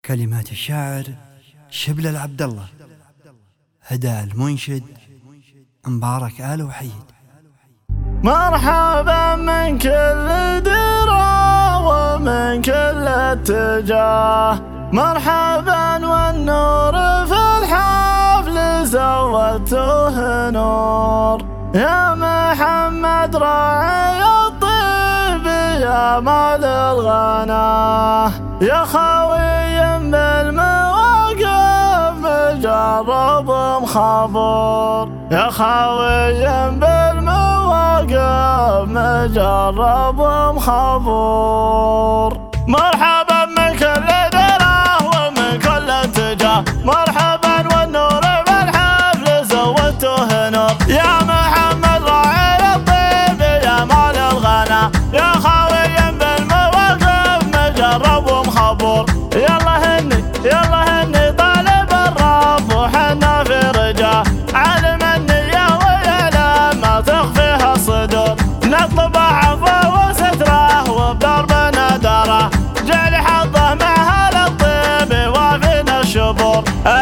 كلمات الشاعر شبل العبد الله، هدى المنشد مبارك آل وحيد. مرحبا من كل درا ومن كل اتجاه، مرحبا والنور في الحفل زودته نور، يا محمد راعي الطيب يا مال الغناه، يا خاوي بالمواقف مجرب مخبور، يا خاوي بالمواقف مجرب مخبور. مرحبا من كل دراه ومن كل اتجاه، مرحبا والنور بالحفل زودته نور، يا محمد راعي الطيب يا مال الغنى، يا خاوي بالمواقف مجرب ومخبور. يلا هني طالب الرب وحنا في رجاه، عالم النية ويعلم ما تخفيها الصدور، نطلب عفو وستره وبدربنا داره، جعل حظه مع هال الطيب وافينا الشبور.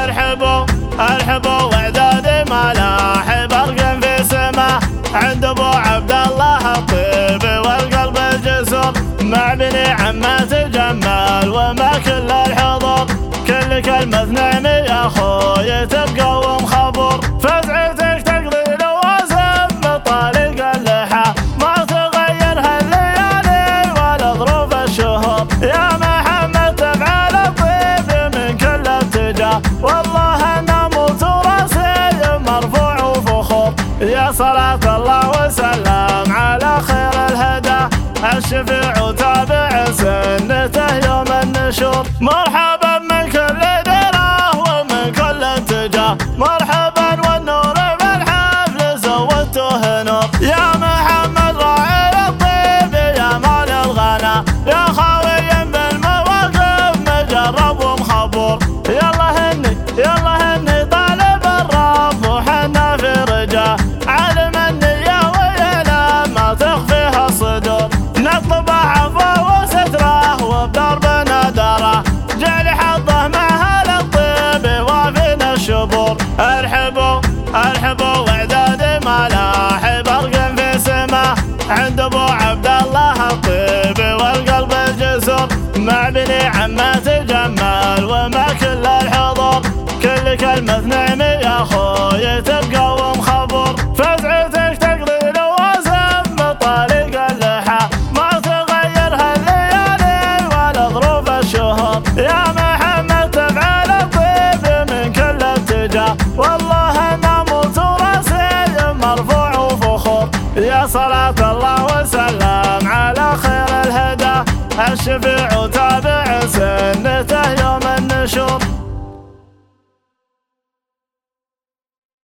ارحبوا واعداد ملاحي برق في سماه، عند ابو عبد الله الطيب والقلب الجسور، مع بني عمه تجمل وما كل الحضور، كل كلمة نعم يا خوي تبقى ومخبور، فزعتك تقضي لوازم بطريق اللحى، ما تغير هالليالي ولا ظروف الشهور، يا محمد تفعل الطيب من كل اتجاه، والله نموت وراسي مرفوع وفخور، يا صلاة الله وسلام على خير الهدى، الشفيع وتابع سنته يوم النشور. مرحبا من كل دراه ومن كل اتجاه، مرحبا والنور بالحفل زودته نور، يا محمد راعي الطيب يا مال الغنى، يا خاوي بالمواقف مجرب ومخبور. يلا هني طالب الرب وحنا في رجاه، عالم النية ويعلم ما تخفيها الصدور، نطلب عفو وستره وبدربنا داره، جعل حظه مع هال الطيب وافينا الشبور. ارحبوا واعداد ملاحي برق في سماه، عند ابو عبد الله الطيب والقلب الجسور، مع بني عمه تجمل وما كل الحضور، كل كلمة نعم يا خوي تبقى ومخبور، فزعتك تقضي لوازم بطريق اللحى، ما تغير هالليالي ولا ظروف الشهور، يا محمد تفعل الطيب من كل اتجاه، والله نموت وراسي مرفوع وفخور، يا صلاة الله وسلام على خير الهدى، الشفيع وتابع سنته